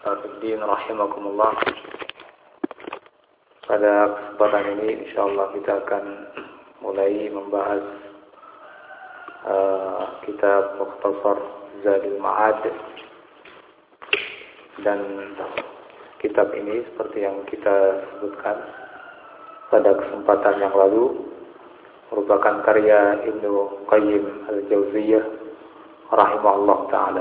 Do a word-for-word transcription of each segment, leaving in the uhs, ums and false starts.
Fiddin rahimakumullah. Pada kesempatan ini insyaallah kita akan mulai membahas uh, kitab Mukhtasar Zadul Ma'ad. Dan kitab ini seperti yang kita sebutkan pada kesempatan yang lalu merupakan karya Ibnu Qayyim Al-Jauziyah rahimahullah ta'ala.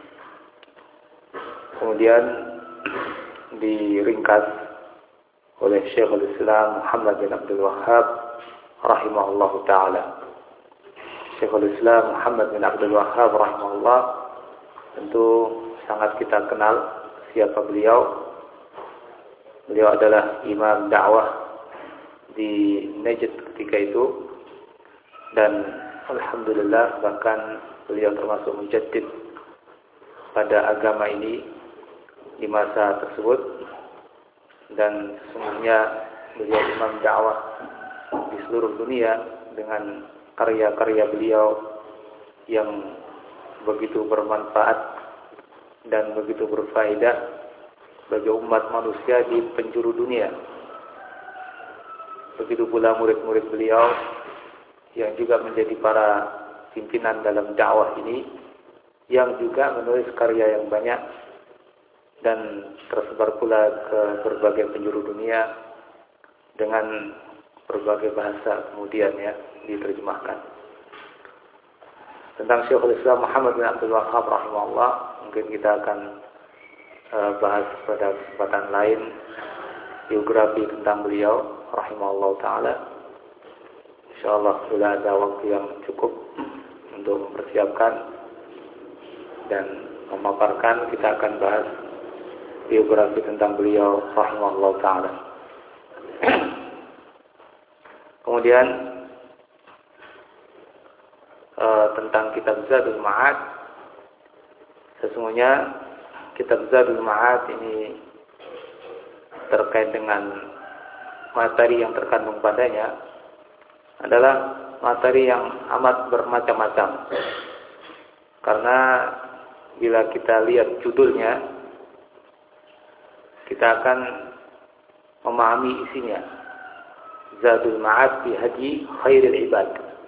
Kemudian diringkas oleh Syekhul Islam Muhammad bin Abdul Wahhab rahimahullah ta'ala. Syekhul Islam Muhammad bin Abdul Wahhab rahimahullah tentu sangat kita kenal siapa beliau. Beliau adalah imam dakwah di Najd ketika itu, dan alhamdulillah bahkan beliau termasuk mujaddid pada agama ini di masa tersebut. Dan sesungguhnya beliau imam dakwah di seluruh dunia dengan karya-karya beliau yang begitu bermanfaat dan begitu berfaedah bagi umat manusia di penjuru dunia. Begitu pula murid-murid beliau yang juga menjadi para pimpinan dalam dakwah ini, yang juga menulis karya yang banyak dan tersebar pula ke berbagai penjuru dunia dengan berbagai bahasa kemudian ya diterjemahkan. Tentang Syekhul Islam Muhammad bin Abdul Wahhab rahimahullah mungkin kita akan uh, bahas pada kesempatan lain biografi tentang beliau rahimahullah ta'ala. InsyaAllah sudah ada waktu yang cukup untuk mempersiapkan dan memaparkan. Kita akan bahas biografi tentang beliau rahimahullah ta'ala. Kemudian uh, tentang kitab Zadul Ma'ad. Sesungguhnya kitab Zadul Ma'ad ini terkait dengan materi yang terkandung padanya adalah materi yang amat bermacam-macam. Karena bila kita lihat judulnya, kita akan memahami isinya. Zadul Ma'ad fi Hadi Khairil Ibad.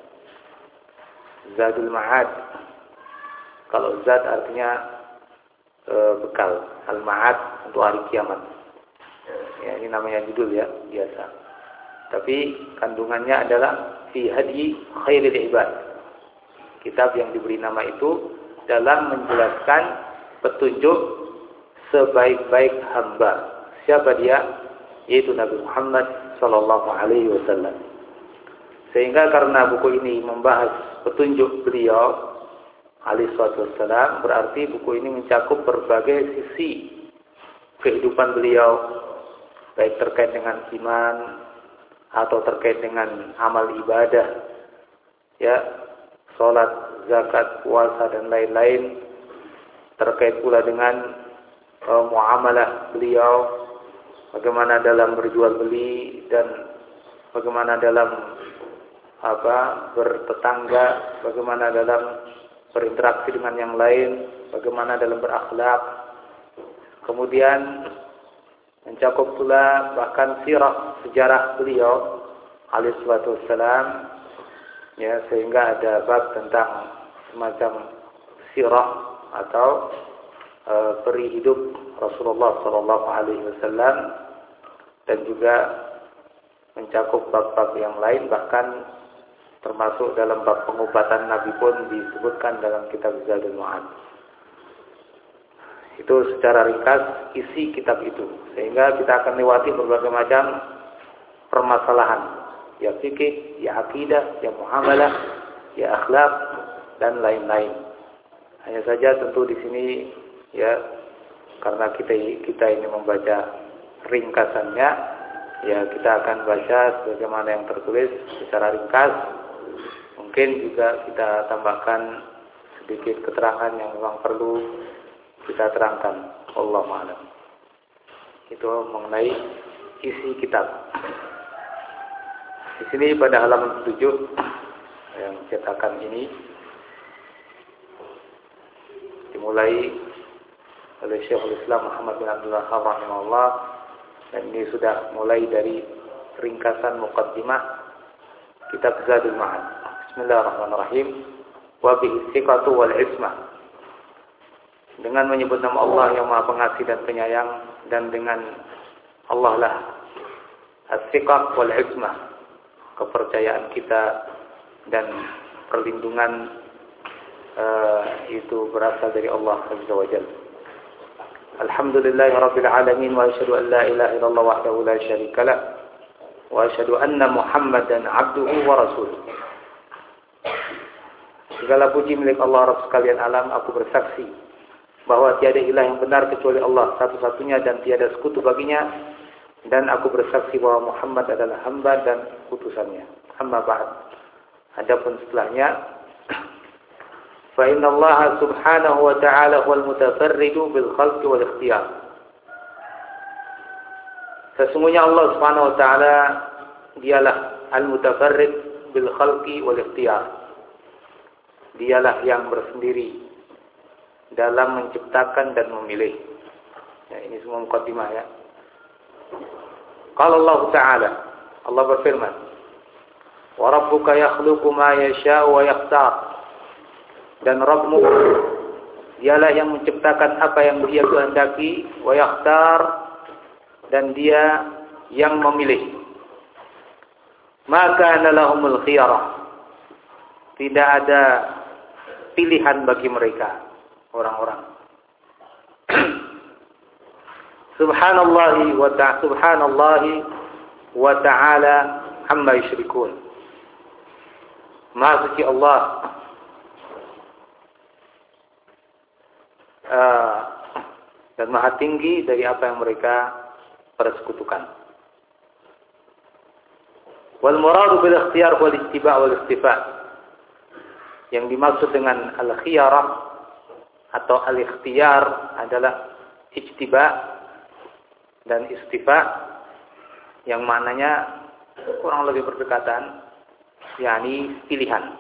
Zadul Ma'ad, kalau zad artinya e, bekal, al-ma'ad untuk hari kiamat. Ya, ini namanya judul ya, biasa. Tapi kandungannya adalah fi hadi khairil ibad. Kitab yang diberi nama itu dalam menjelaskan petunjuk sebaik-baik hamba. Siapa dia? Yaitu Nabi Muhammad sallallahu alaihi wasallam. Sehingga karena buku ini membahas petunjuk beliau alaihi wassalam, berarti buku ini mencakup berbagai sisi kehidupan beliau, baik terkait dengan iman atau terkait dengan amal ibadah, ya, sholat, zakat, puasa dan lain-lain. Terkait pula dengan uh, muamalah beliau, bagaimana dalam berjual beli dan bagaimana dalam apa bertetangga, bagaimana dalam berinteraksi dengan yang lain, bagaimana dalam berakhlak. Kemudian mencakup pula bahkan sirah, sejarah beliau alaihi wassalam, ya, sehingga ada bab tentang semacam sirah atau e, peri hidup Rasulullah sallallahu alaihi wasallam, dan juga mencakup bab-bab yang lain, bahkan termasuk dalam bab pengobatan Nabi pun disebutkan dalam kitab Zadul Ma'ad. Itu secara ringkas isi kitab itu. Sehingga kita akan lewati berbagai macam permasalahan. Ya fikih, ya akidah, ya muamalah, ya akhlak, dan lain-lain. Hanya saja tentu di sini ya, karena kita kita ini membaca ringkasannya, ya kita akan baca sebagaimana yang tertulis secara ringkas. Mungkin juga kita tambahkan sedikit keterangan yang memang perlu kita terangkan. Wallahu a'lam. Itu mengenai isi kitab. Di sini pada halaman tujuh yang cetakan ini dimulai oleh Syekhul Islam Muhammad bin Abdul Wahhab rahimahullah, dan ini sudah mulai dari ringkasan muqaddimah kitab Zadul Ma'ad. Bismillahirrahmanirrahim. Wa bihi thiqatu wal ismah. Dengan menyebut nama Allah yang Maha Pengasih dan Penyayang, dan dengan Allah lah as-thiqah wal ismah, kepercayaan kita dan perlindungan uh, itu berasal dari Allah Azza wa Jalla. Alhamdulillahi Rabbil Alamin, wa asyhadu an la ilaha illallah wahdahu la syarika lah, wa asyhadu anna Muhammadan abduhu wa rasuluh. Segala puji milik Allah Rabb sekalian alam. Aku bersaksi bahwa tiada ilah yang benar kecuali Allah satu-satunya dan tiada sekutu baginya, dan aku bersaksi bahwa Muhammad adalah hamba dan utusannya. Amma ba'd. Adapun setelahnya, fa inna Allah subhanahu wa ta'ala huwal mutafarridu bil khalqi wal ikhtiyar. Sesungguhnya Allah subhanahu wa ta'ala dialah al-mutafarrid bil khalqi wal ikhtiyar. Dialah yang bersendiri dalam menciptakan dan memilih. Ya, ini semua muqaddimah ya. Qala Allah Ta'ala, Allah berfirman, wa rabbuka yakhluqu ma yasha'u wa yakhtar. Dan Rabbmu dialah yang menciptakan apa yang Dia kehendaki, wa yakhtar, dan Dia yang memilih. Maka kana lahumul khiyarah. Tidak ada pilihan bagi mereka, orang-orang. Subhanallahi wa ta'ala Subhanallahi wa ta'ala amma yusyrikun. Maha suci Allah uh, dan maha tinggi dari apa yang mereka persekutukan. Wal muradu bil ikhtiyar wal ittiba' wal istifa'. Yang dimaksud dengan al-khiyarah atau al-ikhtiyar adalah ijtiba dan istifa, yang maknanya kurang lebih berdekatan, yakni pilihan.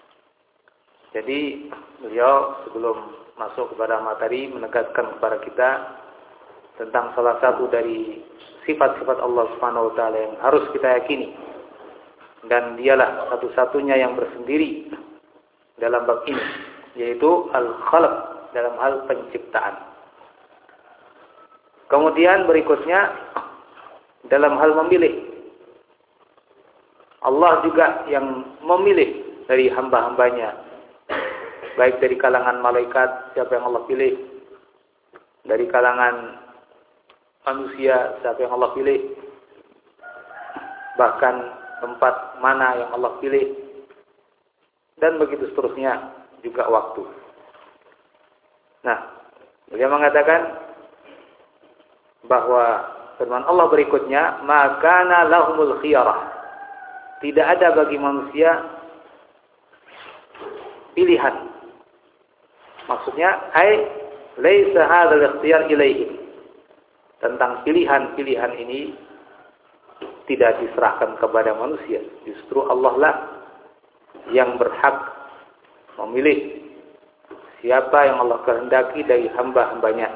Jadi beliau sebelum masuk kepada materi menegaskan kepada kita tentang salah satu dari sifat-sifat Allah Subhanahu wa taala yang harus kita yakini, dan dialah satu-satunya yang bersendiri dalam bab ini, yaitu al-khalq, dalam hal penciptaan. Kemudian berikutnya dalam hal memilih. Allah juga yang memilih dari hamba-hambanya, baik dari kalangan malaikat siapa yang Allah pilih, dari kalangan manusia siapa yang Allah pilih, bahkan tempat mana yang Allah pilih, dan begitu seterusnya, juga waktu. Nah, beliau mengatakan bahwa firman Allah berikutnya, makana lahumul khiyarah. Tidak ada bagi manusia pilihan. Maksudnya, ai laisa hadzal ikhtiyar ilaihim. Tentang pilihan-pilihan ini tidak diserahkan kepada manusia. Justru Allah lah yang berhak memilih siapa yang Allah kehendaki dari hamba-hambanya.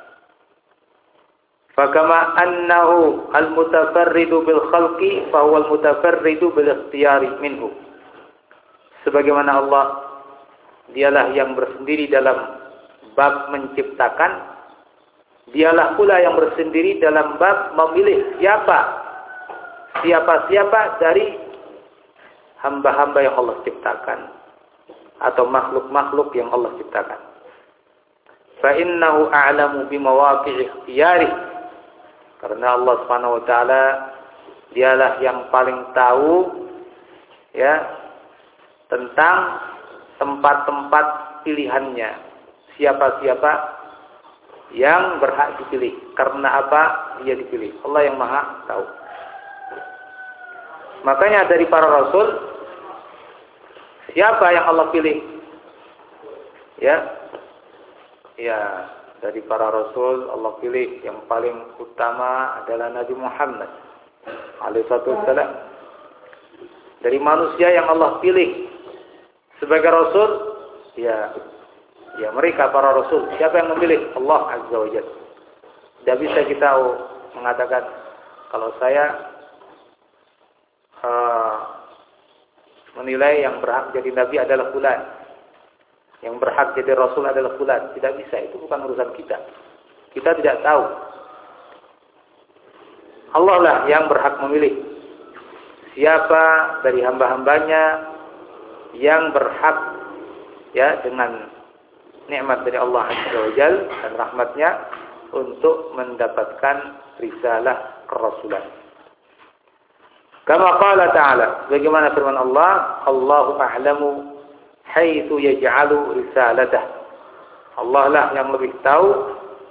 Fakama annahu al-mutafarridu bil khalqi fa huwa al-mutafarridu bil ikhtiyari minhu. Sebagaimana Allah dialah yang bersendiri dalam bab menciptakan, dialah pula yang bersendiri dalam bab memilih siapa siapa-siapa dari hamba-hamba yang Allah ciptakan atau makhluk-makhluk yang Allah ciptakan. Fa innahu a'lamu bimawaqi'i ikhtiyari. Karena Allah Subhanahu wa taala dialah yang paling tahu ya tentang tempat-tempat pilihannya. Siapa-siapa yang berhak dipilih, karena apa dia dipilih. Allah yang Maha tahu. Makanya dari para rasul, siapa yang Allah pilih? Ya, ya dari para rasul Allah pilih yang paling utama adalah Nabi Muhammad alaihi wasallam. Dari manusia yang Allah pilih sebagai rasul, ya Ya mereka para rasul. Siapa yang memilih? Allah Azza wa Jalla. Tidak bisa kita mengatakan kalau saya uh, menilai yang berhak jadi nabi adalah fulan, yang berhak jadi rasul adalah fulan. Tidak bisa, itu bukan urusan kita. Kita tidak tahu. Allah lah yang berhak memilih siapa dari hamba-hambanya yang berhak ya dengan nikmat dari Allah Azza wa Jalla dan rahmatnya untuk mendapatkan risalah kerasulan. Kama qala ta'ala, bagaimana firman Allah, Allahu a'lamu haitsu yaj'alu risalatah. Allah lah yang lebih tahu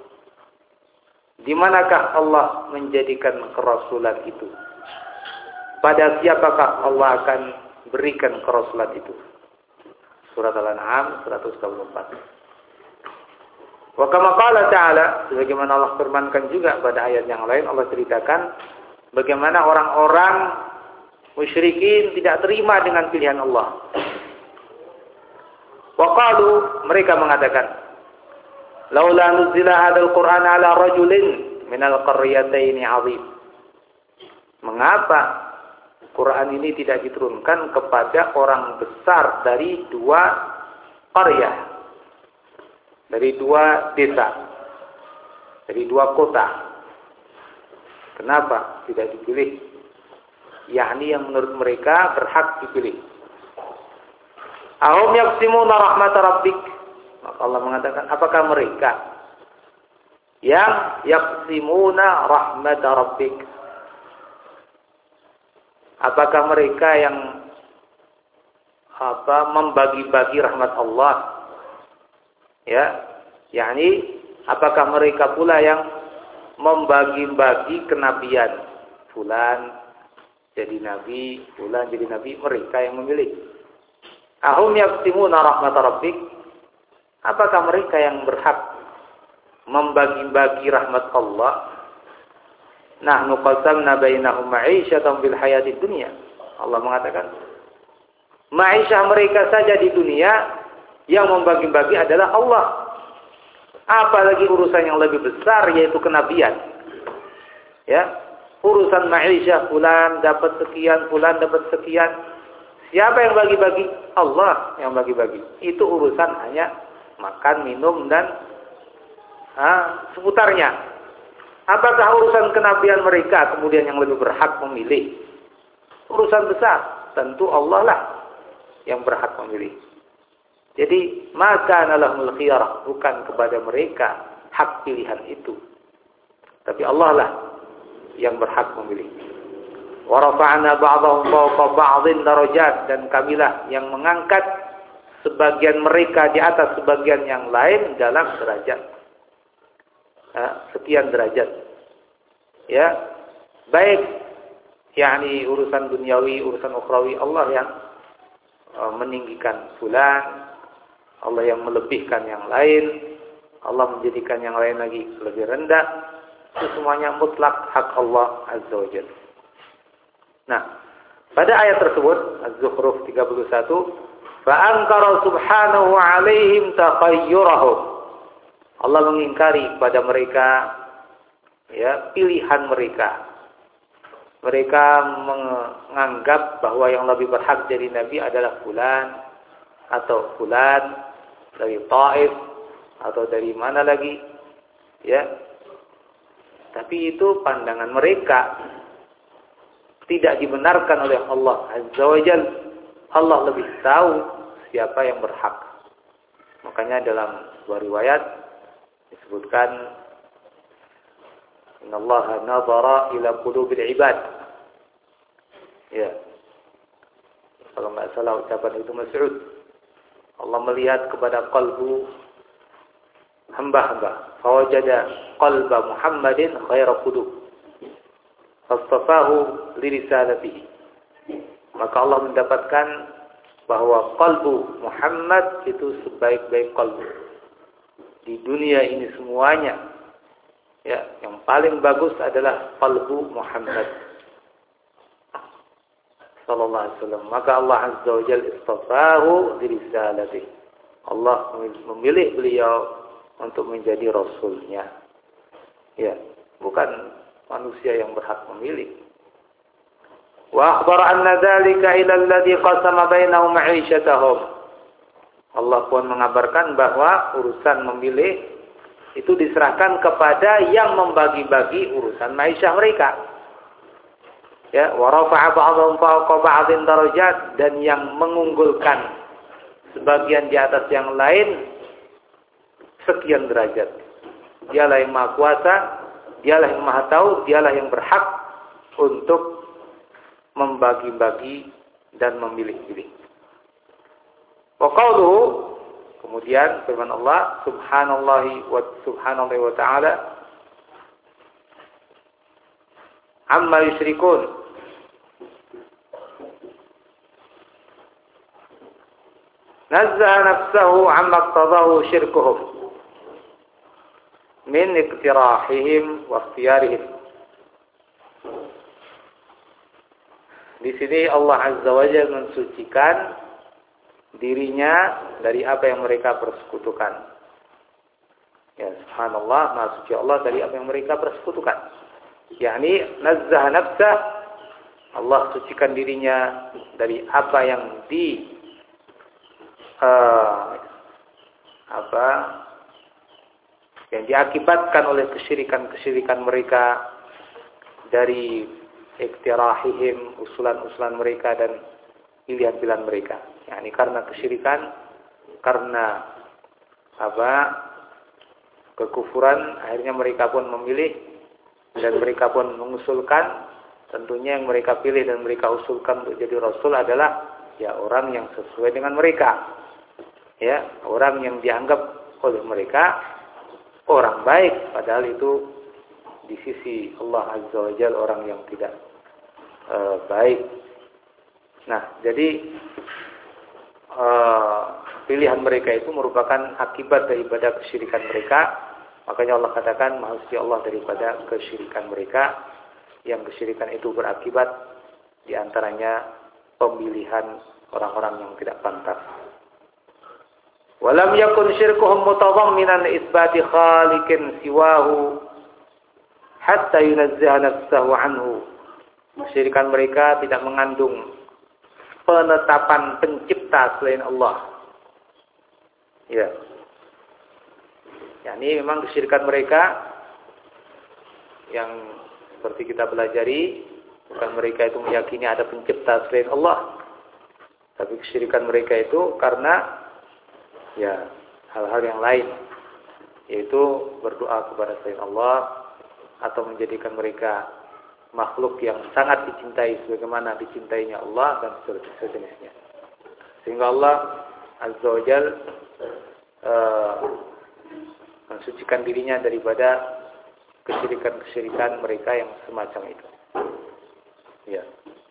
di manakah Allah menjadikan kerasulan itu. Pada siapakah Allah akan berikan kerasulan itu. Surat Al-An'am seratus dua puluh empat. Wa kama qala ta'ala, sebagaimana Allah firmankan juga pada ayat yang lain, Allah ceritakan bagaimana orang-orang musyrikin tidak terima dengan pilihan Allah. Wa qalu, mereka mengatakan, laula nuzila hadzal Qur'an ala rajulin minal qaryataini 'azim. Mengapa Quran ini tidak diturunkan kepada orang besar dari dua qaryah, dari dua desa, dari dua kota. Kenapa tidak dipilih? Yakni yang menurut mereka berhak dipilih. Ahum yaqsimuna rahmat rabbik. Maka Allah mengatakan, apakah mereka yang yaqsimuna rahmat rabbik? Apakah mereka yang apa membagi-bagi rahmat Allah? Ya, yakni apakah mereka pula yang membagi-bagi kenabian? Fulan jadi nabi, fulan jadi nabi, mereka yang memilih. Ahum yaqsimuna rahmat rabbik? Apakah mereka yang berhak membagi-bagi rahmat Allah? Nahnu qasamna bainahum ma'isyatan bil hayatid dunya. Allah mengatakan, ma'isyah mereka saja di dunia yang membagi-bagi adalah Allah. Apalagi urusan yang lebih besar yaitu kenabian. Ya, urusan ma'isyah fulan dapat sekian, fulan dapat sekian. Siapa yang bagi-bagi? Allah yang bagi-bagi. Itu urusan hanya makan, minum dan ah, seputarnya. Apakah urusan kenabian mereka kemudian yang lebih berhak memilih? Urusan besar, tentu Allah lah yang berhak memilih. Jadi, maka nalahul khiyarah, bukan kepada mereka hak pilihan itu. Tapi Allah lah yang berhak memilih. Wa rafa'na ba'dahum fawqa ba'dhin darajat, dan kamilah yang mengangkat sebagian mereka di atas sebagian yang lain dalam derajat. Sekian derajat, ya, baik yakni urusan duniawi, urusan ukhrawi, Allah yang uh, meninggikan fulan, Allah yang melebihkan yang lain, Allah menjadikan yang lain lagi lebih rendah. Itu semuanya mutlak hak Allah Azza wa Jalla. Nah, pada ayat tersebut Az-Zukhruf tiga puluh satu, fa ankara subhanahu alaihim taqayyurahum. Allah mengingkari pada mereka ya pilihan mereka. Mereka menganggap bahwa yang lebih berhak jadi nabi adalah fulan atau fulan dari Taif atau dari mana lagi, ya. Tapi itu pandangan mereka, tidak dibenarkan oleh Allah Azza wa Jalla. Allah lebih tahu siapa yang berhak. Makanya dalam sebuah riwayat disebutkan, innallaha nadhara ila qulubil ibad. Ya. Kalau enggak salah ucapan itu Mas'ud. Allah melihat kepada kalbu hamba-hamba. Fawajada qalba Muhammadin khaira qulub. Fastafahu li risalatihi. Maka Allah mendapatkan bahwa kalbu Muhammad itu sebaik-baik kalbu di dunia ini semuanya. Ya, yang paling bagus adalah qalbu Muhammad sallallahu alaihi wasallam. Maka Allah Azza wa Jalla istafahu li risalatihi. Allah memilih beliau untuk menjadi Rasulnya. Ya, bukan manusia yang berhak memilih. Wa akhbara anna dzalika ila alladhi qasama bainahum 'aishatahum. Allah pun mengabarkan bahwa urusan memilih itu diserahkan kepada yang membagi-bagi urusan maisha mereka. Ya, wa rafa'a ba'dhum fawqa ba'dhin darajat, dan yang mengunggulkan sebagian di atas yang lain sekian derajat. Dialah yang Maha Kuasa, dialah yang Maha Tahu, dialah yang berhak untuk membagi-bagi dan memilih-pilih. Wa qawluhu, kemudian firman Allah subhanallahi wa subhanallahi wa ta'ala amma yusyrikun. Nazza'a nafsahu amma iqtadahu syirkuhum min iktirahihim wa ikhtiyarihim. Di sini Allah Azza wa Jalla mensucikan dirinya dari apa yang mereka persekutukan. Ya, subhanallah, maha suci Allah dari apa yang mereka persekutukan. yakni nazzaha nafsah, Allah sucikan dirinya dari apa yang di uh, apa yang diakibatkan oleh kesyirikan-kesyirikan mereka, dari iktirahihim, usulan-usulan mereka dan pilihan-pilihan mereka. yakni karena kesyirikan, karena apa kekufuran, akhirnya mereka pun memilih dan mereka pun mengusulkan. Tentunya yang mereka pilih dan mereka usulkan untuk jadi Rasul adalah ya orang yang sesuai dengan mereka, ya orang yang dianggap oleh mereka orang baik, padahal itu di sisi Allah Azza wa Jalla orang yang tidak uh, baik. Nah, jadi uh, pilihan mereka itu merupakan akibat daripada kesyirikan mereka. Makanya Allah katakan maha suci Allah daripada kesyirikan mereka, yang kesyirikan itu berakibat diantaranya pemilihan orang-orang yang tidak pantas. Walam yakun syirkuhum mutadhamminan isbati khaliqin siwahu hatta yunazzaha nafsahu anhu. Kesyirikan mereka tidak mengandung penetapan pencipta selain Allah. Ya. Yani memang kesyirikan mereka yang seperti kita pelajari, bukan mereka itu meyakini ada pencipta selain Allah, tapi kesyirikan mereka itu karena ya hal-hal yang lain, yaitu berdoa kepada selain Allah atau menjadikan mereka makhluk yang sangat dicintai sebagaimana dicintainya Allah dan sejenisnya. Sehingga Allah Azza wa Jalla uh, mensucikan dirinya daripada kesyirikan-kesyirikan mereka yang semacam itu. Ya.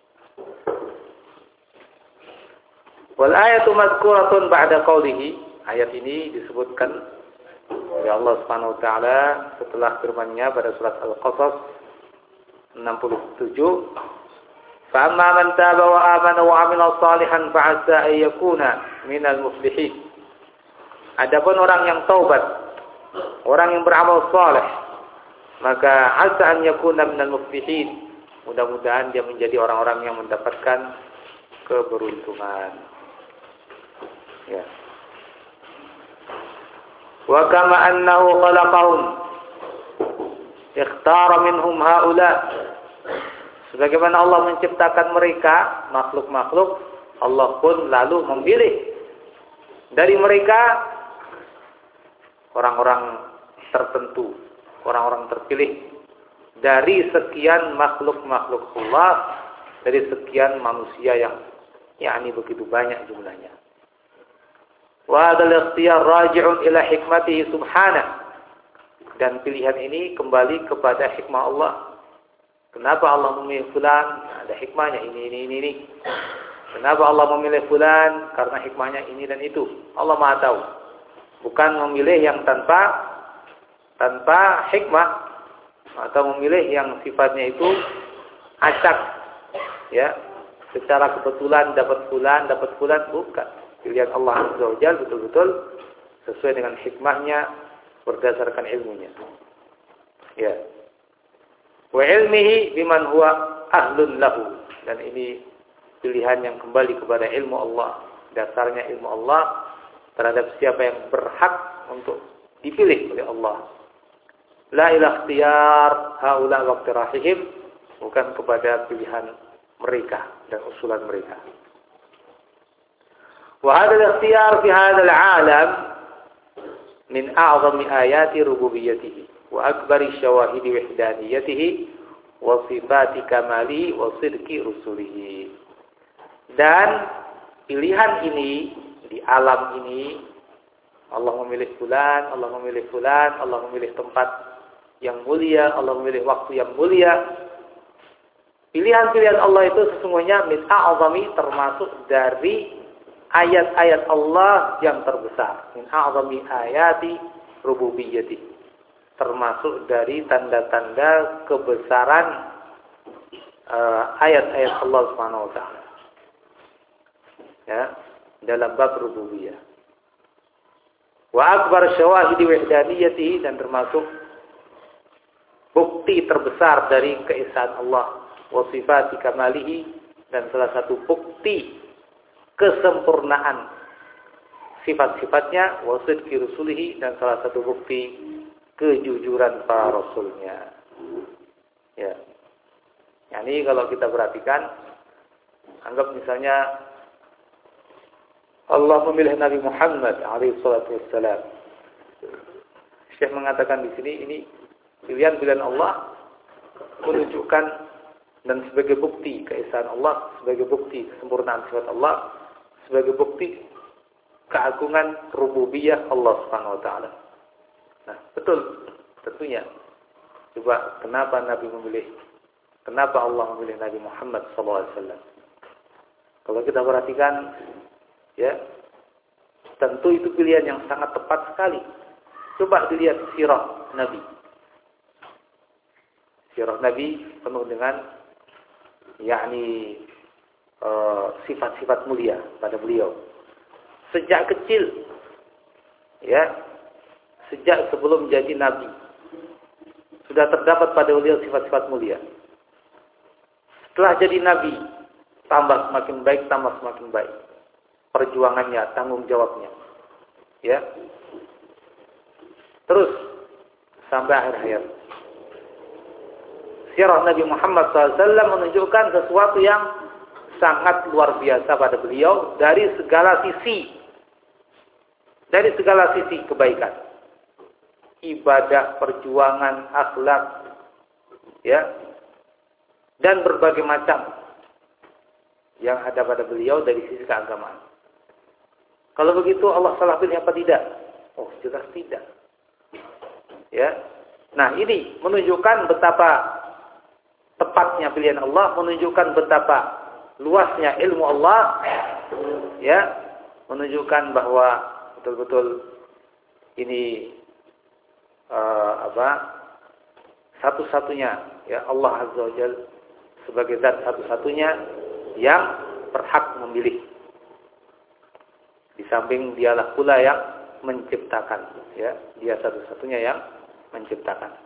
Wal ayatu madhkuratun ba'da qawlihi. Ayat ini disebutkan oleh Allah Subhanahu wa taala setelah firman-Nya pada surat Al-Qasas enam puluh tujuh. Fa amma man taba wa amana wa 'amila shalihan fa 'asa ay yakuna minal muflihin. Adapun orang yang taubat, orang yang beramal saleh, maka asa an yakuna minal muflihin, mudah-mudahan dia menjadi orang-orang yang mendapatkan keberuntungan. Ya. Wa kama annahu khalaqahum ikhtara minhum haula, sebagaimana Allah menciptakan mereka makhluk-makhluk, Allah pun lalu memilih dari mereka orang-orang tertentu, orang-orang terpilih dari sekian makhluk-makhluk Allah, dari sekian manusia yang yakni begitu banyak jumlahnya. Wa hadzal ikhtiyar raji'un ila hikmatihi subhanahu, dan pilihan ini kembali kepada hikmah Allah. Kenapa Allah memilih fulan? Ada hikmahnya ini ini ini ini. Kenapa Allah memilih fulan? Karena hikmahnya ini dan itu. Allah Maha tahu. Bukan memilih yang tanpa tanpa hikmah, atau memilih yang sifatnya itu acak, ya, secara kebetulan dapat fulan, dapat fulan, bukan. Pilihan Allah Azza wa Jalla betul-betul sesuai dengan hikmahnya berdasarkan ilmunya. Ya. Wa ilmihi biman huwa ahlun lahu. Dan ini pilihan yang kembali kepada ilmu Allah. Dasarnya ilmu Allah terhadap siapa yang berhak untuk dipilih oleh Allah. La ilaha ikhtiyar haula wa iqtirahihim, bukan kepada pilihan mereka dan usulan mereka. Wa hadha al-ikhtiyar fi hadha al-'alam min a'zami ayati rububiyyatihi wa akbari syawahidi wahdaniyatihi wa sifati kamalihi wa sidqi rusulihi. Dan pilihan ini di alam ini, Allah memilih fulan, Allah memilih fulan, Allah memilih tempat yang mulia, Allah memilih waktu yang mulia. Pilihan-pilihan Allah itu sesungguhnya min a'zami, termasuk dari ayat-ayat Allah yang terbesar. Min a'zami ayati rububiyyati, termasuk dari tanda-tanda kebesaran uh, ayat-ayat Allah Subhanahu wa taala. Ya, dalam bab rububiyah. Wa akbar syawahidi wahdaniyatihi, dan termasuk bukti terbesar dari keesaan Allah, wa sifati kamalihi, dan salah satu bukti kesempurnaan sifat-sifatnya, wa sidqi rusulihi, dan salah satu bukti kejujuran para rasulnya. Ya. Yani kalau kita perhatikan, anggap misalnya Allah memilih Nabi Muhammad alaihi salatu wassalam. Syekh mengatakan di sini ini pilihan-pilihan Allah menunjukkan dan sebagai bukti keesaan Allah, sebagai bukti kesempurnaan sifat Allah, sebagai bukti keagungan rububiyah Allah Subhanahu wa taala. Nah, betul tentunya. Coba kenapa Nabi memilih, kenapa Allah memilih Nabi Muhammad sallallahu alaihi wasallam? Kalau kita perhatikan, ya, tentu itu pilihan yang sangat tepat sekali. Coba dilihat sirah Nabi. Sirah Nabi penuh dengan yakni uh, sifat-sifat mulia pada beliau. Sejak kecil, ya, sejak sebelum menjadi Nabi, sudah terdapat pada beliau sifat-sifat mulia. Setelah jadi Nabi, tambah semakin baik, tambah semakin baik. Perjuangannya, tanggung jawabnya, ya, terus sampai akhir hayat. Sirah Nabi Muhammad shallallahu alaihi wasallam menunjukkan sesuatu yang sangat luar biasa pada beliau dari segala sisi, dari segala sisi kebaikan, ibadah, perjuangan, akhlak, ya, dan berbagai macam yang ada pada beliau dari sisi keagamaan. Kalau begitu Allah salah pilih apa tidak? Oh, jelas tidak. Ya. Nah, ini menunjukkan betapa tepatnya pilihan Allah, menunjukkan betapa luasnya ilmu Allah, ya, menunjukkan bahwa betul-betul ini uh, apa? Satu-satunya, ya, Allah Azza wa Jalla sebagai zat satu-satunya yang berhak memilih. Di samping dialah pula yang menciptakan, ya, dia satu-satunya yang menciptakan.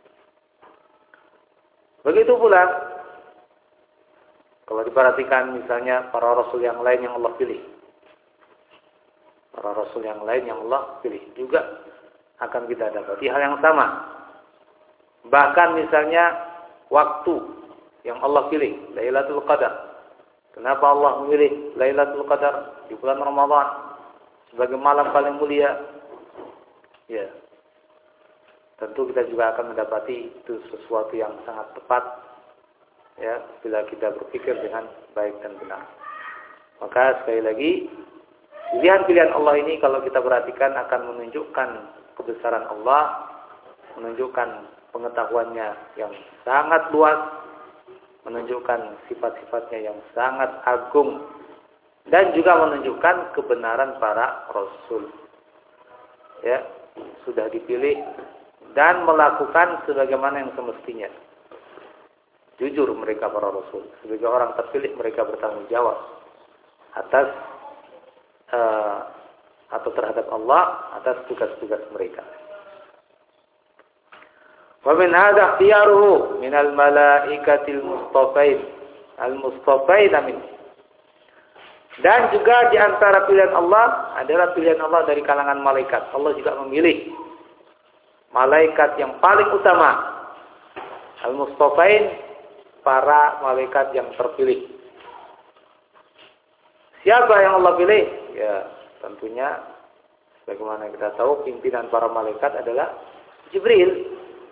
Begitu pula kalau diperhatikan misalnya para rasul yang lain yang Allah pilih. Para rasul yang lain yang Allah pilih juga akan kita dapati hal yang sama. Bahkan misalnya waktu yang Allah pilih, Lailatul Qadar. Kenapa Allah memilih Lailatul Qadar di bulan Ramadan sebagai malam paling mulia? Ya. Tentu kita juga akan mendapati itu sesuatu yang sangat tepat, ya, bila kita berpikir dengan baik dan benar. Maka sekali lagi, pilihan-pilihan Allah ini kalau kita perhatikan akan menunjukkan kebesaran Allah, menunjukkan pengetahuannya yang sangat luas, menunjukkan sifat-sifatnya yang sangat agung, dan juga menunjukkan kebenaran para rasul. Ya, sudah dipilih dan melakukan sebagaimana yang semestinya. Jujur mereka para rasul, sebagai orang terpilih mereka bertanggung jawab atas uh, atau terhadap Allah atas tugas-tugas mereka. Wa min hadha ikhtiyaruhu min al-malaikatil mustafain al-mustafain min. Dan juga di antara pilihan Allah adalah pilihan Allah dari kalangan malaikat. Allah juga memilih malaikat yang paling utama, al-mustafain, para malaikat yang terpilih. Siapa yang Allah pilih? Ya, tentunya bagaimana kita tahu pimpinan para malaikat adalah Jibril.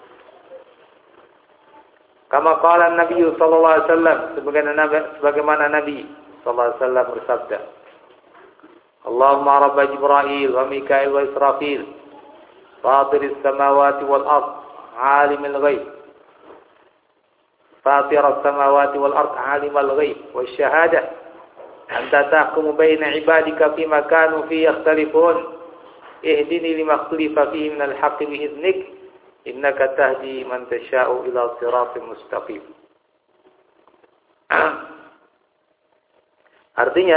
Kama qala Nabi sallallahu alaihi wasallam, sebagaimana Nabi sebagaimana Nabi sallallahu alaihi wasallam bersabda, Allahumma rabb Jibril wa Mikail wa Israfil, fatiris samawati wal ard, alimul ghaib, fatiras samawati wal ard, alimul ghaib wash shahadah, anta tahkumu baina ibadika fima kanu fi yakhtalifun, ihdini lima ikhtalafa fihi minal haqqi bi idnik, innaka tahdi man tasha'u ila siratin mustaqim. Artinya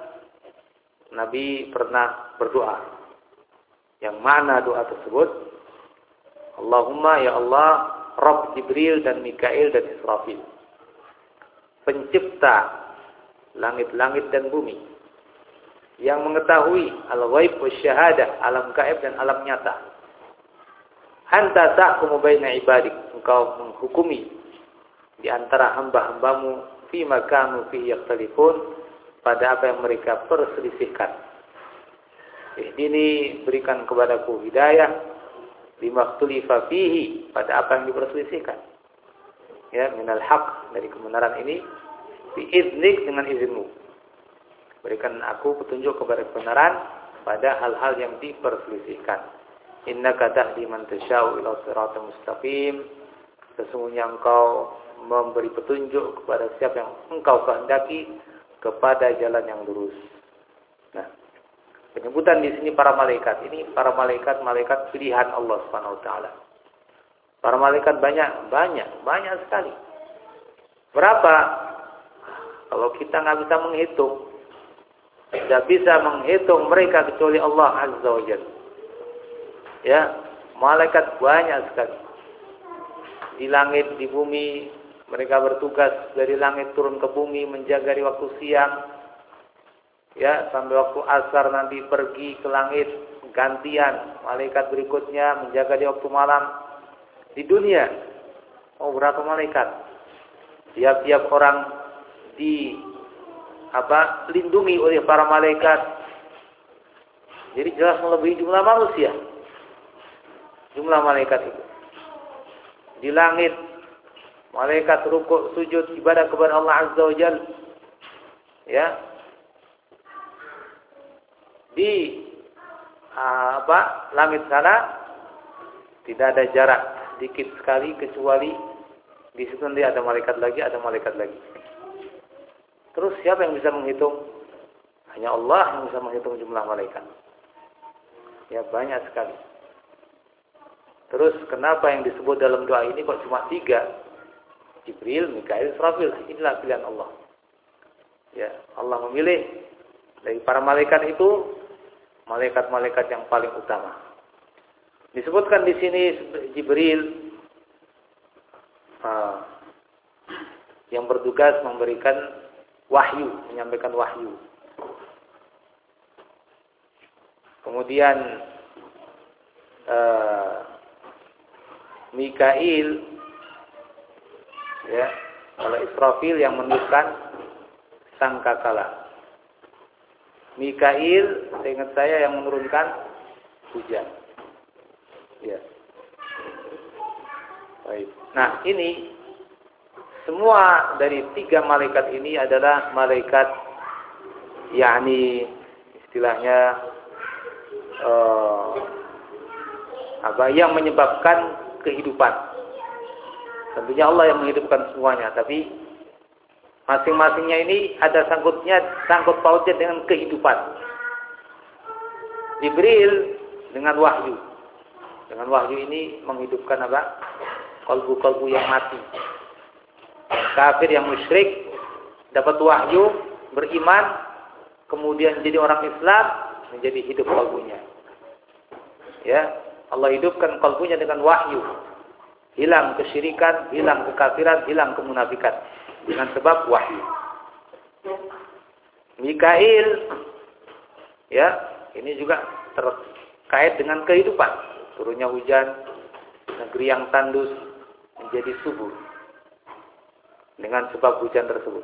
Nabi pernah berdoa. Yang mana doa tersebut? Allahumma ya Allah, Rabb Jibril dan Mikail dan Israfil, pencipta langit-langit dan bumi, yang mengetahui al-ghaib wa syahadah, alam gaib dan alam nyata. Anta tahkumu baina ibadik, engkau menghukumi di antara hamba-hambamu fima kanu fi yakhtalifun, pada apa yang mereka perselisihkan. Ihdini, berikan kepadaku hidayah, lima ikhtalifa fihi, pada apa yang diperselisihkan. Ya, minal haq, dari kebenaran ini, bi idnik, dengan izinmu. Berikan aku petunjuk kepada kebenaran pada hal-hal yang diperselisihkan. Innaka tahdi man tasha'u ila siratal mustaqim. Sesungguhnya engkau memberi petunjuk kepada siapa yang engkau kehendaki kepada jalan yang lurus. Nah, penyebutan di sini para malaikat ini para malaikat malaikat pilihan Allah Subhanahu wa taala. Para malaikat banyak, banyak, banyak sekali. Berapa? Kalau kita nggak bisa menghitung, tidak bisa menghitung mereka kecuali Allah Azza wa Jalla. Ya, malaikat banyak sekali. Di langit, di bumi, mereka bertugas dari langit turun ke bumi menjaga di waktu siang. Ya, sampai waktu asar nanti pergi ke langit gantian. Malaikat berikutnya menjaga di waktu malam. Di dunia, oh berapa malaikat? Tiap-tiap orang di apa? Lindungi oleh para malaikat. Jadi jelas melebihi jumlah manusia. Jumlah malaikat itu. Di langit, malaikat rukuk, sujud, ibadah kepada Allah Azza wa Jalla. Ya. Di apa? Langit sana tidak ada jarak, sedikit sekali, kecuali di situ nanti ada malaikat lagi, ada malaikat lagi. Terus siapa yang bisa menghitung? Hanya Allah yang bisa menghitung jumlah malaikat. Ya, banyak sekali. Terus kenapa yang disebut dalam doa ini kok cuma tiga? Jibril, Mikail, Israfil. Inilah pilihan Allah. Ya, Allah memilih dari para malaikat itu malaikat-malaikat yang paling utama. Disebutkan di sini Jibril uh, yang bertugas memberikan wahyu, menyampaikan wahyu. Kemudian uh, Mikail, ya, kalau Israfil yang meniupkan sangkakala. Mikail, seingat saya, yang menurunkan hujan. Ya. Baik. Nah, ini semua dari tiga malaikat ini adalah malaikat, yakni istilahnya uh, apa yang menyebabkan kehidupan. Tentunya Allah yang menghidupkan semuanya, tapi masing-masingnya ini ada sangkutnya, sangkut pautnya dengan kehidupan. Jibril dengan wahyu. Dengan wahyu ini menghidupkan apa? Kalbu-kalbu yang mati. Kafir yang musyrik dapat wahyu, beriman, kemudian jadi orang Islam, menjadi hidup kalbunya. Ya, Allah hidupkan kalbunya dengan wahyu. Hilang kesyirikan, hilang kekafiran, hilang kemunafikan dengan sebab wahyu. Mikail, ya, ini juga terkait dengan kehidupan. Turunnya hujan, negeri yang tandus menjadi subur dengan sebab hujan tersebut.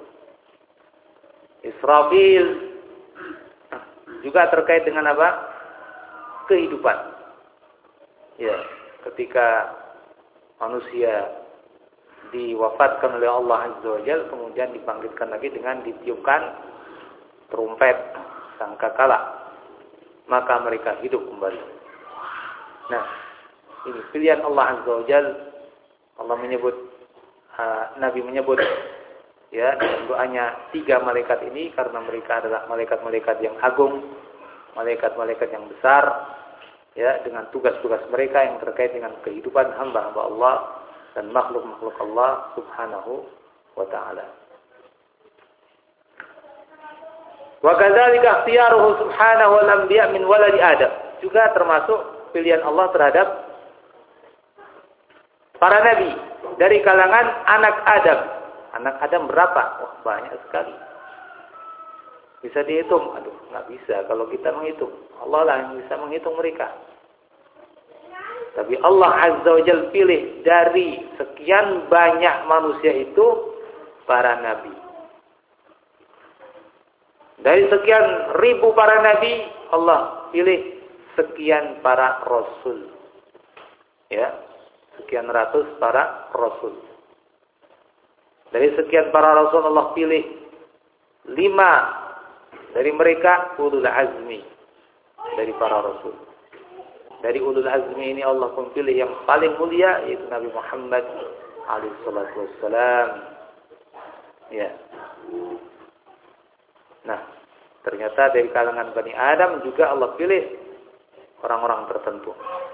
Israfil juga terkait dengan apa? Kehidupan. Ya, ketika manusia diwafatkan oleh Allah Azza wa Jalla, kemudian dibangkitkan lagi dengan ditiupkan trompet sangkakala, maka mereka hidup kembali. Nah, ini pilihan Allah Azza wa Jalla. Allah menyebut, uh, Nabi menyebut, ya, dalam doanya tiga malaikat ini karena mereka adalah malaikat-malaikat yang agung, malaikat-malaikat yang besar, ya, dengan tugas-tugas mereka yang terkait dengan kehidupan hamba-hamba Allah dan makhluk-makhluk Allah Subhanahu wa taala. Wa kadzalika ikhtiyaruhu subhanahu wal anbiya min waladi Adam. Juga termasuk pilihan Allah terhadap para nabi dari kalangan anak Adam. Anak Adam berapa? Wah, banyak sekali. Bisa dihitung? Aduh, nggak bisa kalau kita menghitung. Allah lah yang bisa menghitung mereka. Tapi Allah Azza wa Jalla pilih dari sekian banyak manusia itu para nabi. Dari sekian ribu para nabi, Allah pilih sekian para rasul. Ya, sekian ratus para rasul. Dari sekian para rasul Allah pilih lima dari mereka ulul azmi dari para rasul. Dari ulul azmi ini Allah pun pilih yang paling mulia, yaitu Nabi Muhammad alaihi salatu wassalam. Ya. Nah, ternyata dari kalangan Bani Adam juga Allah pilih orang-orang tertentu.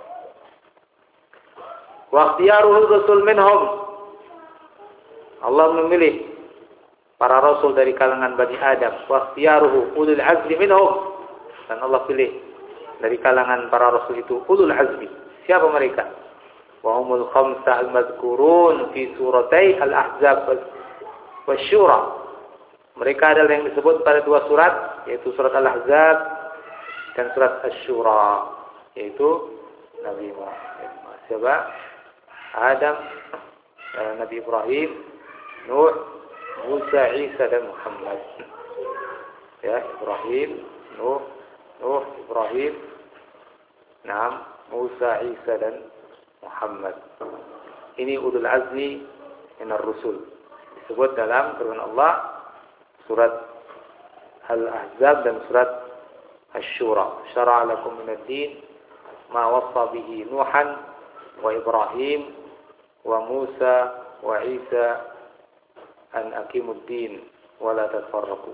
Wa ikhtiyaruhu rasul minhum. Allah memilih para rasul dari kalangan Bani Adam. Wa ikhtiyaruhu ulul azmi minhum. Dan Allah pilih dari kalangan para rasul itu ulul azmi. Siapa mereka? Wa humul khamsa al-madhkurun fi suratai al-ahzab wa syura. Mereka adalah yang disebut pada dua surat, yaitu surat Al-Ahzab dan surat Asy-Syura, yaitu Nabi Muhammad, siapa? Adam, Nabi Ibrahim, Nuh, Musa, Isa dan Muhammad. Ya, Ibrahim, Nuh, Nuh, Ibrahim, Naam, Musa, Isa dan Muhammad. Ini ulul azmi minar rusul. Disebut dalam firman Allah surat Al-Ahzab dan surat Asy-Syura. Syara'a lakum minad din ma wassa bihi Nuhan wa Ibrahim wa Musa wa Isa an aqimud din wa la tafarraqu.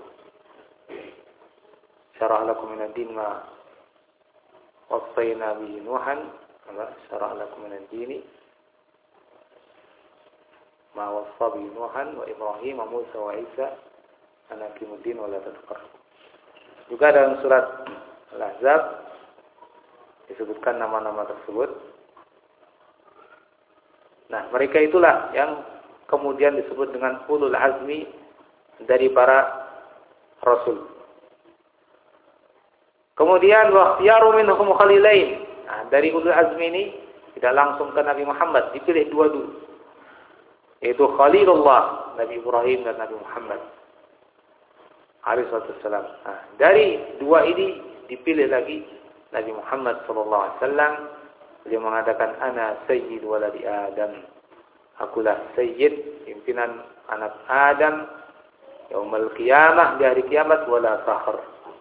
Syara'a lakum minad din ma wassayna bihi Nuhan wa syara'a lakum minad din ma wassa bihi Nuhan wa Ibrahim wa Musa wa Isa anakimuddin wala tataqarrab. Juga dalam surat Al-Ahzab disebutkan nama-nama tersebut. Nah, mereka itulah yang kemudian disebut dengan ulul azmi dari para rasul. Kemudian wa ikhtiyaru minhum khalilain. Nah, dari ulul azmi ini tidak langsung ke Nabi Muhammad, dipilih dua dulu. Yaitu Khalilullah, Nabi Ibrahim dan Nabi Muhammad alaihi wasallam. Nah, dari dua ini dipilih lagi Nabi Muhammad sallallahu alaihi wasallam. Beliau mengatakan ana sayyid waladi Adam. Akulah sayyid, pimpinan anak Adam yaumul qiyamah, di hari kiamat, wala fakhr.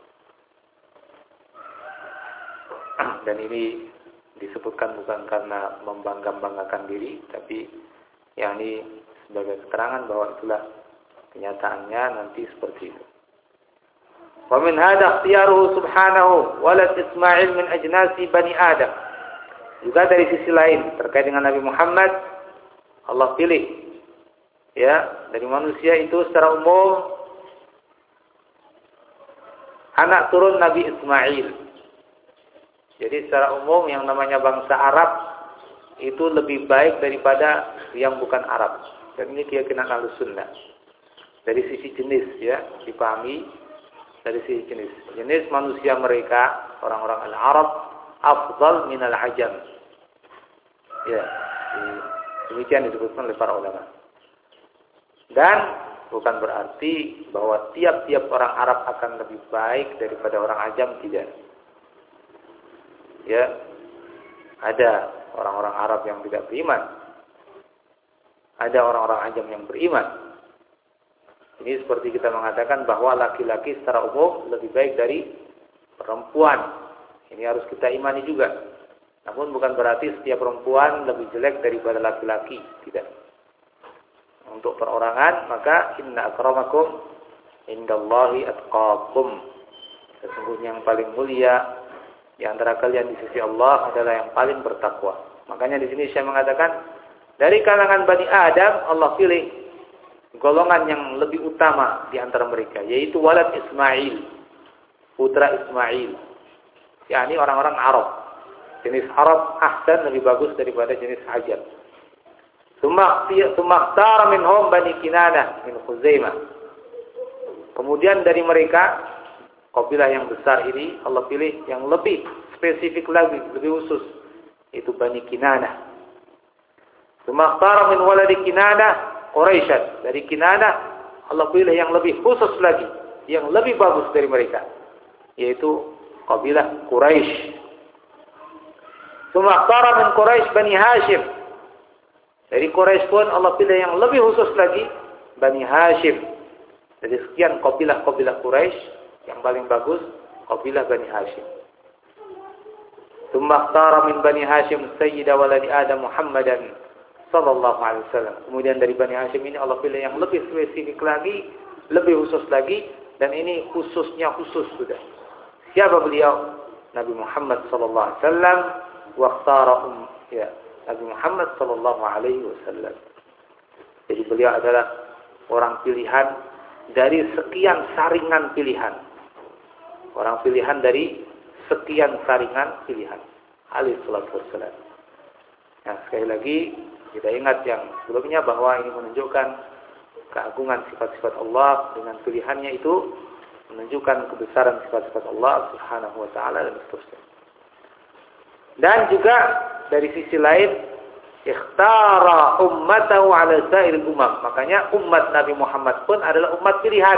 Dan ini disebutkan bukan karena membangga-banggakan diri, tapi yang ini sebagai keterangan bahwa itulah kenyataannya nanti seperti itu. Wa min hadha ikhtiyaruhu subhanahu walad Ismail min ajnasi bani Adam. Juga dari sisi lain terkait dengan Nabi Muhammad, Allah pilih ya dari manusia itu secara umum anak turun Nabi Ismail. Jadi secara umum yang namanya bangsa Arab itu lebih baik daripada yang bukan Arab. Dan ini keyakinan Ahlussunnah. Dari sisi jenis ya, dipahami dari sisi jenis. Jenis manusia mereka, orang-orang Al-Arab, afdal minal ajam. Ya, demikian disebutkan oleh para ulama. Dan bukan berarti bahwa tiap-tiap orang Arab akan lebih baik daripada orang ajam, tidak. Ya, ada orang-orang Arab yang tidak beriman. Ada orang-orang ajam yang beriman. Ini seperti kita mengatakan bahwa laki-laki secara umum lebih baik dari perempuan. Ini harus kita imani juga. Namun bukan berarti setiap perempuan lebih jelek daripada laki-laki. Tidak. Untuk perorangan, maka inna akramakum indallahi atqakum. Sesungguhnya yang paling mulia di antara kalian di sisi Allah adalah yang paling bertakwa. Makanya di sini saya mengatakan dari kalangan Bani Adam Allah pilih golongan yang lebih utama di antara mereka, yaitu walad Ismail, putra Ismail. yakni orang-orang Arab. Jenis Arab ahsan, lebih bagus daripada jenis Ajam. Sumaktar minhum Bani Kinanah min Khuzaimah. Kemudian dari mereka, kabilah yang besar ini Allah pilih yang lebih spesifik lagi, lebih khusus, itu Bani Kinanah. Sumaktar min waladi Kinanah Quraisyan. Dari Kinanah Allah pilih yang lebih khusus lagi, yang lebih bagus dari mereka, yaitu kabilah Quraisy. Sumaktar min Quraisy Bani Hashim. Dari Quraisy pun Allah pilih yang lebih khusus lagi, Bani Hashim. Dari sekian kabilah-kabilah Quraisy, yang paling bagus kabilah Bani Hashim. Sumaktar min Bani Hashim Sayyida waladi Adam Muhammadan sallallahu alaihi wasallam. Kemudian dari Bani Hashim ini Allah pilih yang lebih spesifik lagi, lebih khusus lagi, dan ini khususnya khusus sudah. Siapa beliau? Nabi Muhammad sallallahu alaihi wasallam. Waqtarahum ya Nabi Muhammad sallallahu alaihi wasallam. Jadi beliau adalah orang pilihan dari sekian saringan pilihan. Orang pilihan dari sekian saringan pilihan. Alaihi salatu wassalam. Nah, sekali lagi kita ingat yang sebelumnya bahwa ini menunjukkan keagungan sifat-sifat Allah, dengan pilihannya itu menunjukkan kebesaran sifat-sifat Allah Subhanahu wa taala dan seterusnya. Dan juga dari sisi lain, ikhtara ummatahu ala sa'iril umam. Makanya umat Nabi Muhammad pun adalah umat pilihan.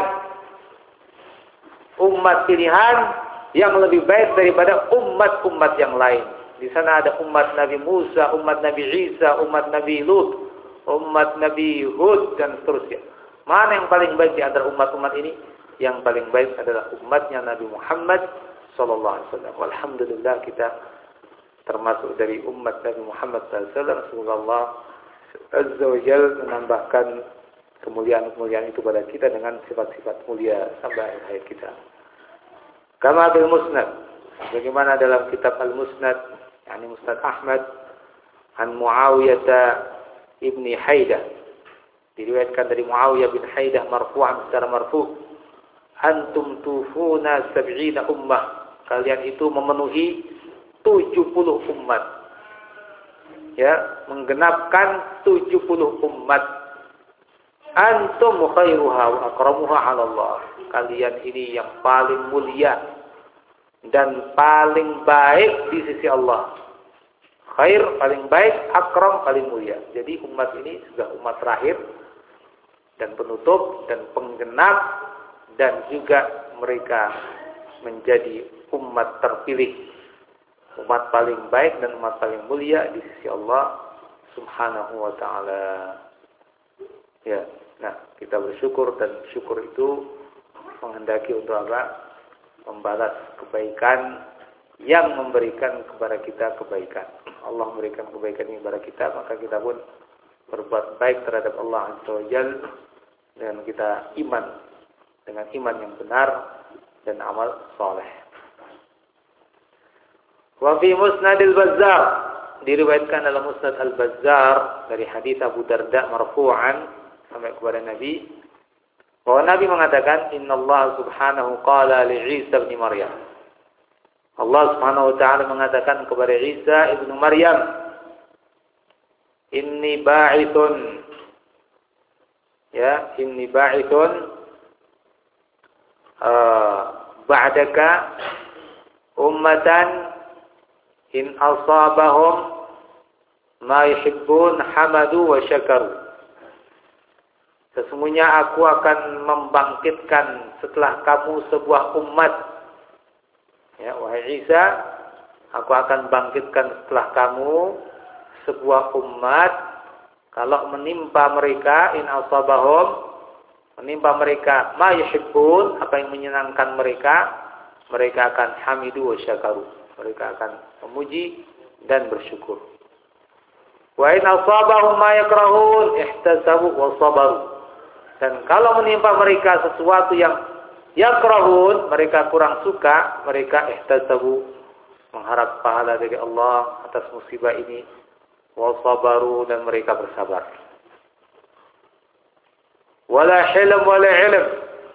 Umat pilihan yang lebih baik daripada umat-umat yang lain. Di sana ada umat Nabi Musa, umat Nabi Isa, umat Nabi Lut, umat Nabi Hud, dan seterusnya. Mana yang paling baik di antara umat-umat ini? Yang paling baik adalah umatnya Nabi Muhammad sallallahu alaihi wasallam. Alhamdulillah kita termasuk dari umat Nabi Muhammad sallallahu alaihi wasallam. Semoga Allah Azza wa Jalla menambahkan kemuliaan-kemuliaan itu pada kita dengan sifat-sifat mulia sampai akhir hayat kita. Kama bil Musnad, bagaimana dalam kitab Al-Musnad, yakni Musnad Ahmad, an Muawiyah ibni Haidah, diriwayatkan dari Muawiyah bin Haidah marfu'an, secara marfu', antum tufuna sab'ina ummah, kalian itu memenuhi tujuh puluh umat, ya, menggenapkan tujuh puluh umat. Antum khairuha wa akramuha 'ala Allah, kalian ini yang paling mulia dan paling baik di sisi Allah. Khair paling baik, akram paling mulia. Jadi umat ini sudah umat terakhir dan penutup dan penggenap, dan juga mereka menjadi umat terpilih, umat paling baik dan umat paling mulia di sisi Allah Subhanahu wa taala. Ya, nah, kita bersyukur, dan syukur itu menghendaki untuk apa? Membalas kebaikan yang memberikan kepada kita kebaikan. Allah memberikan kebaikan ini kepada kita, maka kita pun berbuat baik terhadap Allah Azza wa Jalla dengan kita iman, dengan iman yang benar dan amal saleh. Wa fi Musnad al-Bazzar, diriwayatkan dalam Musnad al-Bazzar dari hadis Abu Darda marfu'an sampai kepada Nabi, Bahwa Nabi mengatakan, Innallaha subhanahu qala li Isa bin Maryam. Allah subhanahu wa ta'ala mengatakan kepada Isa ibn Maryam, Inni ba'ithun, ya, inni ba'ithun uh, ba'daka ummatan in asabahum ma yuhibbun hamadu wa syakaru. Sesungguhnya aku akan membangkitkan setelah kamu sebuah umat. Ya, wahai Isa, aku akan bangkitkan setelah kamu sebuah umat. Kalau menimpa mereka, in asabahum, menimpa mereka ma yuhibbun, apa yang menyenangkan mereka, mereka akan hamidu wa syakaru. Mereka akan memuji dan bersyukur. Wa in asabahum ma yakrahun ihtasabu wa sabaru. Dan kalau menimpa mereka sesuatu yang yakrahun, mereka kurang suka, mereka ihtasabu, mengharap pahala dari Allah atas musibah ini, wa sabaru, dan mereka bersabar. Wala hilm wala ilm.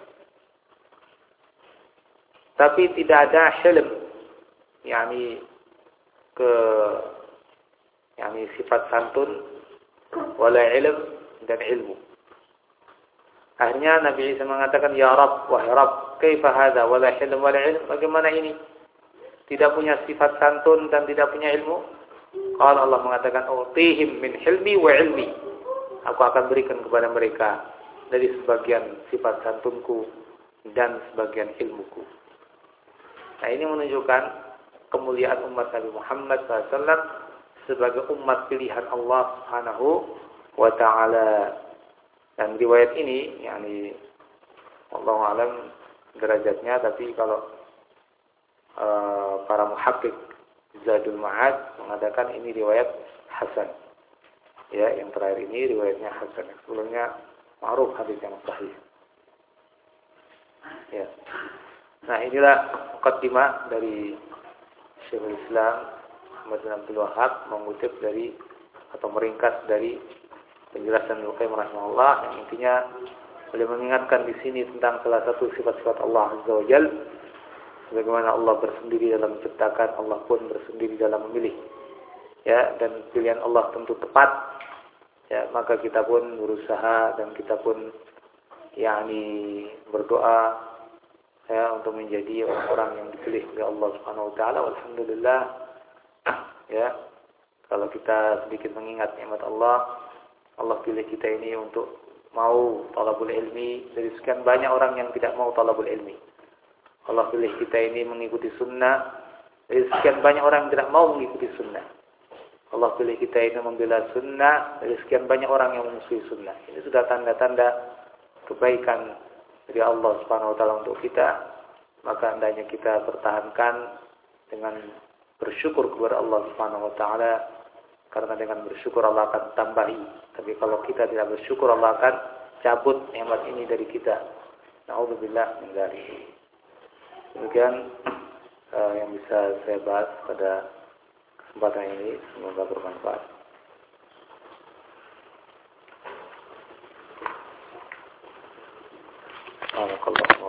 Tapi tidak ada hilm, yakni ke yakni sifat santun, wala ilm, dan ilmu. Akhirnya Nabi Isa mengatakan, Ya Rabb, wahai Rabb, kaifa hadha wala hilm wala ilm? Bagaimana ini? Tidak punya sifat santun dan tidak punya ilmu? Kalau Allah mengatakan, Utihim min hilmi wa ilmi. Aku akan berikan kepada mereka dari sebagian sifat santunku dan sebagian ilmuku. Nah, ini menunjukkan kemuliaan umat Nabi Muhammad shallallahu alaihi wasallam sebagai umat pilihan Allah Subhanahu wa ta'ala. Dan riwayat ini, yakni Wallahu a'lam derajatnya, tapi kalau uh, para muhakkik Zadul Ma'ad mengatakan ini riwayat hasan. Ya, yang terakhir ini riwayatnya hasan. Sebelumnya ma'ruf hadis yang sahih. Ya. Nah, inilah muqaddimah dari Syekhul Islam Muhammad bin Abdul Wahhab mengutip dari atau meringkas dari penjelasan Ibnu Qayyim rahimahullah, yang intinya beliau mengingatkan di sini tentang salah satu sifat-sifat Allah Azza wa Jalla, sebagaimana Allah bersendiri dalam menciptakan, Allah pun bersendiri dalam memilih. Ya, dan pilihan Allah tentu tepat. Ya, maka kita pun berusaha dan kita pun yakni berdoa ya untuk menjadi orang-orang yang dipilih oleh Allah Subhanahu wa taala. Alhamdulillah. Ya, kalau kita sedikit mengingat nikmat Allah, Allah pilih kita ini untuk mau talabul ilmi dari sekian banyak orang yang tidak mau talabul ilmi. Allah pilih kita ini mengikuti sunnah dari sekian banyak orang yang tidak mau mengikuti sunnah. Allah pilih kita ini membela sunnah dari sekian banyak orang yang memusuhi sunnah. Ini sudah tanda-tanda kebaikan dari Allah Subhanahu wa taala untuk kita. Maka hendaknya kita pertahankan dengan bersyukur kepada Allah Subhanahu wa taala, karena dengan bersyukur Allah akan tambahi. Tapi kalau kita tidak bersyukur, Allah akan cabut nikmat ini dari kita. Na'udzubillah min dzalik. Demikian uh, yang bisa saya bahas pada kesempatan ini, semoga bermanfaat. Alhamdulillah.